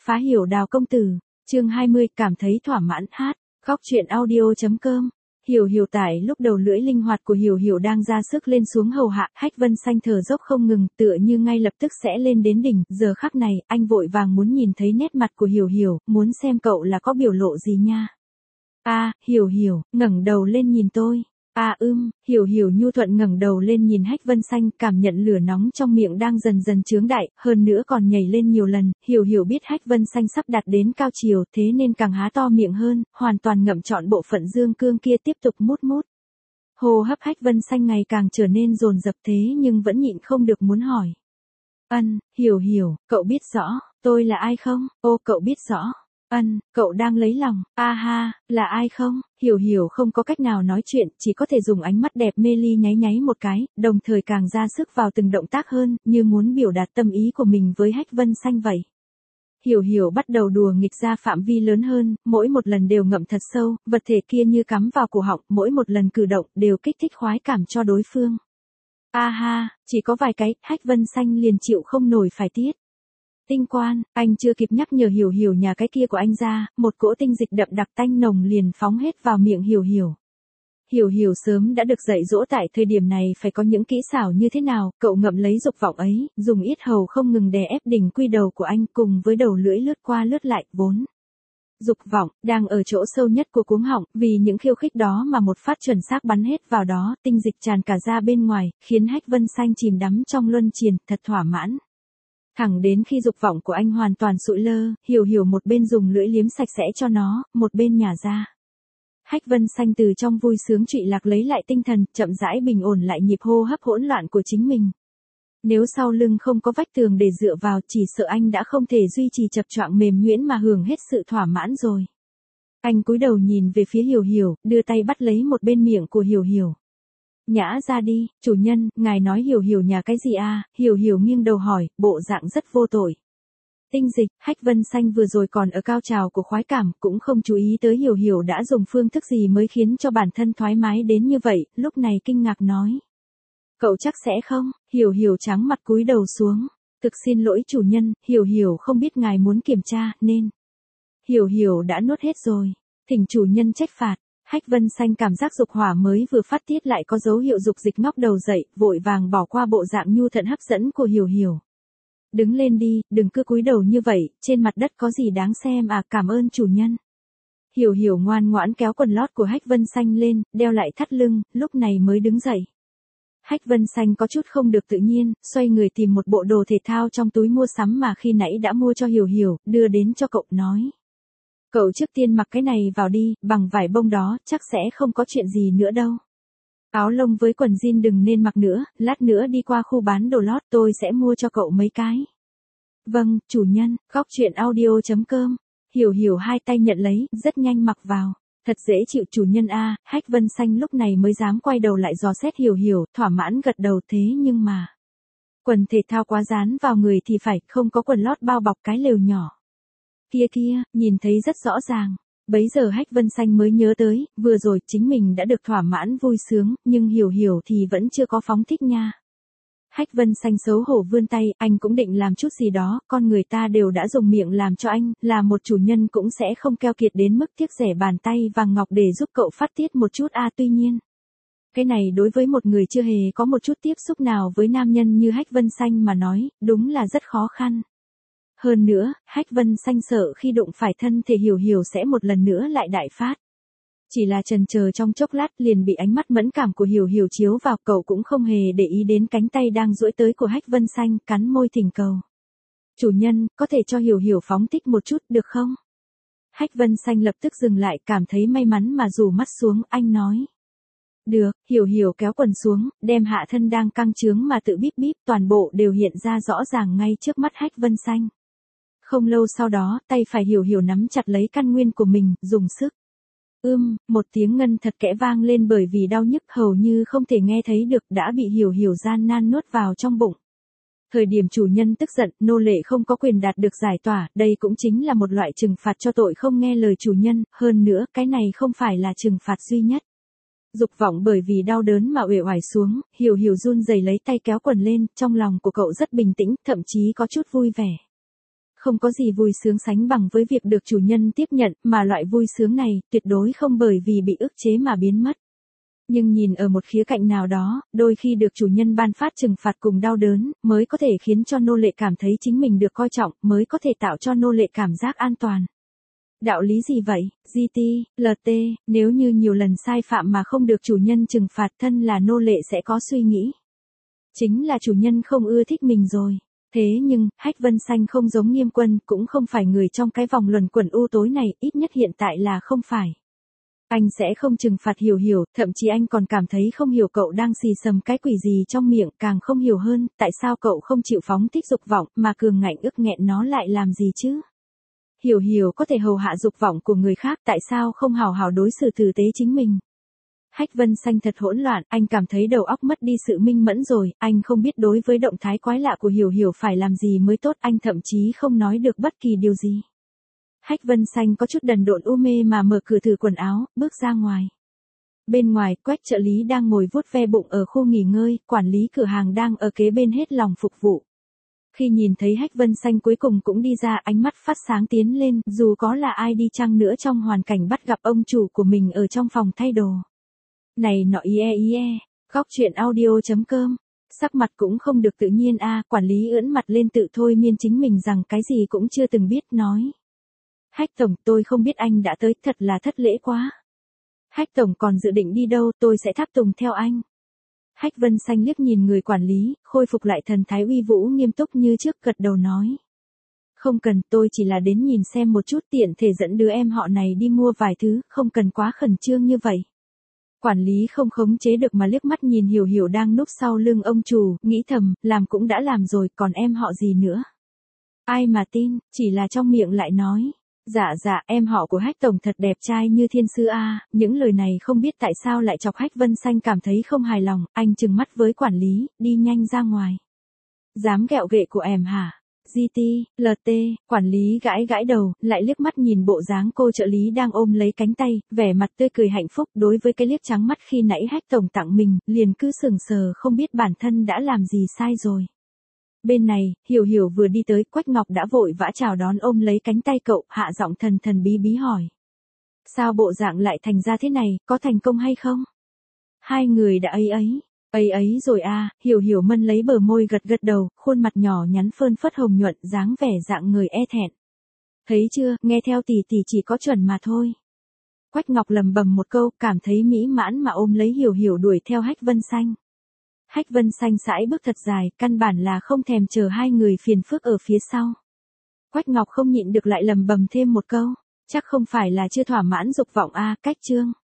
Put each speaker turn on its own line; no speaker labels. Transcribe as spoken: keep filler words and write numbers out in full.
Phá hiểu Đào công tử, chương hai mươi, cảm thấy thỏa mãn hát, góc truyện audio.com. Hiểu Hiểu tại lúc đầu lưỡi linh hoạt của Hiểu Hiểu đang ra sức lên xuống hầu hạ, Hách Vân Xanh thở dốc không ngừng, tựa như ngay lập tức sẽ lên đến đỉnh, giờ khắc này, anh vội vàng muốn nhìn thấy nét mặt của Hiểu Hiểu, muốn xem cậu là có biểu lộ gì nha. A, à, Hiểu Hiểu, ngẩng đầu lên nhìn tôi. A à, ưm, Hiểu Hiểu nhu thuận ngẩng đầu lên nhìn Hách Vân Xanh, cảm nhận lửa nóng trong miệng đang dần dần chướng đại, hơn nữa còn nhảy lên nhiều lần, Hiểu Hiểu biết Hách Vân Xanh sắp đạt đến cao chiều, thế nên càng há to miệng hơn, hoàn toàn ngậm trọn bộ phận dương cương kia tiếp tục mút mút. Hô hấp Hách Vân Xanh ngày càng trở nên dồn dập thế nhưng vẫn nhịn không được muốn hỏi. Ân, Hiểu Hiểu, cậu biết rõ, tôi là ai không? Ô, cậu biết rõ. Ân, cậu đang lấy lòng, a ha, là ai không? Hiểu Hiểu không có cách nào nói chuyện, chỉ có thể dùng ánh mắt đẹp mê ly nháy nháy một cái, đồng thời càng ra sức vào từng động tác hơn, như muốn biểu đạt tâm ý của mình với Hách Vân Xanh vậy. Hiểu Hiểu bắt đầu đùa nghịch ra phạm vi lớn hơn, mỗi một lần đều ngậm thật sâu, vật thể kia như cắm vào cổ họng, mỗi một lần cử động đều kích thích khoái cảm cho đối phương. A ha, chỉ có vài cái, Hách Vân Xanh liền chịu không nổi phải tiết. Tinh quan, anh chưa kịp nhắc nhở Hiểu Hiểu nhà cái kia của anh ra, một cỗ tinh dịch đậm đặc tanh nồng liền phóng hết vào miệng Hiểu Hiểu. Hiểu Hiểu sớm đã được dạy dỗ tại thời điểm này phải có những kỹ xảo như thế nào, cậu ngậm lấy dục vọng ấy, dùng yết hầu không ngừng đè ép đỉnh quy đầu của anh cùng với đầu lưỡi lướt qua lướt lại, vốn. Dục vọng, đang ở chỗ sâu nhất của cuống họng, vì những khiêu khích đó mà một phát chuẩn xác bắn hết vào đó, tinh dịch tràn cả ra bên ngoài, khiến Hách Vân Xanh chìm đắm trong luân triền, thật thỏa mãn. Thẳng đến khi dục vọng của anh hoàn toàn sụi lơ, Hiểu Hiểu một bên dùng lưỡi liếm sạch sẽ cho nó, một bên nhả ra. Hách Vân Xanh từ trong vui sướng trụy lạc lấy lại tinh thần, chậm rãi bình ổn lại nhịp hô hấp hỗn loạn của chính mình. Nếu sau lưng không có vách tường để dựa vào, chỉ sợ anh đã không thể duy trì chập choạng mềm nhuyễn mà hưởng hết sự thỏa mãn rồi. Anh cúi đầu nhìn về phía Hiểu Hiểu, đưa tay bắt lấy một bên miệng của Hiểu Hiểu. Nhã ra đi, chủ nhân, ngài nói Hiểu Hiểu nhà cái gì à? Hiểu Hiểu nghiêng đầu hỏi, bộ dạng rất vô tội. Tinh dịch, Hách Vân Xanh vừa rồi còn ở cao trào của khoái cảm, cũng không chú ý tới Hiểu Hiểu đã dùng phương thức gì mới khiến cho bản thân thoải mái đến như vậy, lúc này kinh ngạc nói. Cậu chắc sẽ không? Hiểu Hiểu trắng mặt cúi đầu xuống. Thực xin lỗi chủ nhân, Hiểu Hiểu không biết ngài muốn kiểm tra, nên. Hiểu Hiểu đã nuốt hết rồi. Thỉnh chủ nhân trách phạt. Hách Vân Xanh cảm giác dục hỏa mới vừa phát tiết lại có dấu hiệu dục dịch ngóc đầu dậy, vội vàng bỏ qua bộ dạng nhu thuận hấp dẫn của Hiểu Hiểu. Đứng lên đi, đừng cứ cúi đầu như vậy, trên mặt đất có gì đáng xem à, cảm ơn chủ nhân. Hiểu Hiểu ngoan ngoãn kéo quần lót của Hách Vân Xanh lên, đeo lại thắt lưng, lúc này mới đứng dậy. Hách Vân Xanh có chút không được tự nhiên, xoay người tìm một bộ đồ thể thao trong túi mua sắm mà khi nãy đã mua cho Hiểu Hiểu, đưa đến cho cậu nói. Cậu trước tiên mặc cái này vào đi, bằng vải bông đó, chắc sẽ không có chuyện gì nữa đâu. Áo lông với quần jean đừng nên mặc nữa, lát nữa đi qua khu bán đồ lót tôi sẽ mua cho cậu mấy cái. Vâng, chủ nhân, góc truyện audio.com. Hiểu Hiểu hai tay nhận lấy, rất nhanh mặc vào. Thật dễ chịu chủ nhân a. Hách Vân Xanh lúc này mới dám quay đầu lại dò xét Hiểu Hiểu, thỏa mãn gật đầu thế nhưng mà. Quần thể thao quá dán vào người thì phải, không có quần lót bao bọc cái lều nhỏ. Kia kia, nhìn thấy rất rõ ràng. Bấy giờ Hách Vân Xanh mới nhớ tới, vừa rồi chính mình đã được thỏa mãn vui sướng, nhưng Hiểu Hiểu thì vẫn chưa có phóng thích nha. Hách Vân Xanh xấu hổ vươn tay, anh cũng định làm chút gì đó, con người ta đều đã dùng miệng làm cho anh, là một chủ nhân cũng sẽ không keo kiệt đến mức tiếc rẻ bàn tay vàng ngọc để giúp cậu phát tiết một chút a à, tuy nhiên. Cái này đối với một người chưa hề có một chút tiếp xúc nào với nam nhân như Hách Vân Xanh mà nói, đúng là rất khó khăn. Hơn nữa, Hách Vân Xanh sợ khi đụng phải thân thể Hiểu Hiểu sẽ một lần nữa lại đại phát. Chỉ là chần chờ trong chốc lát liền bị ánh mắt mẫn cảm của Hiểu Hiểu chiếu vào, cậu cũng không hề để ý đến cánh tay đang duỗi tới của Hách Vân Xanh, cắn môi thỉnh cầu. Chủ nhân, có thể cho Hiểu Hiểu phóng thích một chút được không? Hách Vân Xanh lập tức dừng lại, cảm thấy may mắn mà rủ mắt xuống, anh nói. Được, Hiểu Hiểu kéo quần xuống, đem hạ thân đang căng trướng mà tự bíp bíp, toàn bộ đều hiện ra rõ ràng ngay trước mắt Hách Vân Xanh. Không lâu sau đó, tay phải Hiểu Hiểu nắm chặt lấy căn nguyên của mình, dùng sức. Ưm, một tiếng ngân thật kẽ vang lên bởi vì đau nhức hầu như không thể nghe thấy được đã bị Hiểu Hiểu gian nan nuốt vào trong bụng. Thời điểm chủ nhân tức giận, nô lệ không có quyền đạt được giải tỏa, đây cũng chính là một loại trừng phạt cho tội không nghe lời chủ nhân, hơn nữa, cái này không phải là trừng phạt duy nhất. Dục vọng bởi vì đau đớn mà uể oải xuống, Hiểu Hiểu run rẩy lấy tay kéo quần lên, trong lòng của cậu rất bình tĩnh, thậm chí có chút vui vẻ. Không có gì vui sướng sánh bằng với việc được chủ nhân tiếp nhận, mà loại vui sướng này, tuyệt đối không bởi vì bị ức chế mà biến mất. Nhưng nhìn ở một khía cạnh nào đó, đôi khi được chủ nhân ban phát trừng phạt cùng đau đớn, mới có thể khiến cho nô lệ cảm thấy chính mình được coi trọng, mới có thể tạo cho nô lệ cảm giác an toàn. Đạo lý gì vậy, giê tê, lờ tê, nếu như nhiều lần sai phạm mà không được chủ nhân trừng phạt, thân là nô lệ sẽ có suy nghĩ. Chính là chủ nhân không ưa thích mình rồi. Thế nhưng, Hách Vân Xanh không giống Nghiêm Quân, cũng không phải người trong cái vòng luẩn quẩn u tối này, ít nhất hiện tại là không phải. Anh sẽ không trừng phạt Hiểu Hiểu, thậm chí anh còn cảm thấy không hiểu cậu đang xì xầm cái quỷ gì trong miệng, càng không hiểu hơn, tại sao cậu không chịu phóng thích dục vọng, mà cường ngạnh ức nghẹn nó lại làm gì chứ? Hiểu Hiểu có thể hầu hạ dục vọng của người khác, tại sao không hào hào đối xử tử tế chính mình? Hách Vân Xanh thật hỗn loạn, anh cảm thấy đầu óc mất đi sự minh mẫn rồi, anh không biết đối với động thái quái lạ của Hiểu Hiểu phải làm gì mới tốt, anh thậm chí không nói được bất kỳ điều gì. Hách Vân Xanh có chút đần độn u mê mà mở cửa thử quần áo, bước ra ngoài. Bên ngoài, Quách trợ lý đang ngồi vuốt ve bụng ở khu nghỉ ngơi, quản lý cửa hàng đang ở kế bên hết lòng phục vụ. Khi nhìn thấy Hách Vân Xanh cuối cùng cũng đi ra, ánh mắt phát sáng tiến lên, dù có là ai đi chăng nữa trong hoàn cảnh bắt gặp ông chủ của mình ở trong phòng thay đồ. Này nọ ie ie, góc chuyện audio chấm com. Sắc mặt cũng không được tự nhiên a, quản lý ưỡn mặt lên tự thôi miên chính mình rằng cái gì cũng chưa từng biết, nói. Hách tổng, tôi không biết anh đã tới, thật là thất lễ quá. Hách tổng còn dự định đi đâu, tôi sẽ tháp tùng theo anh. Hách Vân Xanh liếc nhìn người quản lý, khôi phục lại thần thái uy vũ nghiêm túc như trước, gật đầu nói. Không cần, tôi chỉ là đến nhìn xem một chút, tiện thể dẫn đứa em họ này đi mua vài thứ, không cần quá khẩn trương như vậy. Quản lý không khống chế được mà liếc mắt nhìn Hiểu Hiểu đang núp sau lưng ông chủ, nghĩ thầm, làm cũng đã làm rồi, còn em họ gì nữa. Ai mà tin, chỉ là trong miệng lại nói. Dạ dạ, em họ của Hách tổng thật đẹp trai như thiên sư a. Những lời này không biết tại sao lại chọc Hách Vân Xanh cảm thấy không hài lòng, anh trừng mắt với quản lý, đi nhanh ra ngoài. Dám ghẹo ghệ của em hả? giê tê, lờ tê, quản lý gãi gãi đầu, lại liếc mắt nhìn bộ dáng cô trợ lý đang ôm lấy cánh tay, vẻ mặt tươi cười hạnh phúc, đối với cái liếc trắng mắt khi nãy Hách tổng tặng mình, liền cứ sững sờ không biết bản thân đã làm gì sai rồi. Bên này, Hiểu Hiểu vừa đi tới, Quách Ngọc đã vội vã chào đón ôm lấy cánh tay cậu, hạ giọng thần thần bí bí hỏi. Sao bộ dạng lại thành ra thế này, có thành công hay không? Hai người đã ấy ấy, ấy ấy rồi à, Hiểu Hiểu mân lấy bờ môi gật gật đầu, khuôn mặt nhỏ nhắn phơn phất hồng nhuận, dáng vẻ dạng người e thẹn. Thấy chưa, nghe theo tỷ tỷ chỉ có chuẩn mà thôi. Quách Ngọc lầm bầm một câu, cảm thấy mỹ mãn mà ôm lấy Hiểu Hiểu đuổi theo Hách Vân Xanh. Hách Vân Xanh sải bước thật dài, căn bản là không thèm chờ hai người phiền phức ở phía sau. Quách Ngọc không nhịn được lại lầm bầm thêm một câu, chắc không phải là chưa thỏa mãn dục vọng a, cách chương.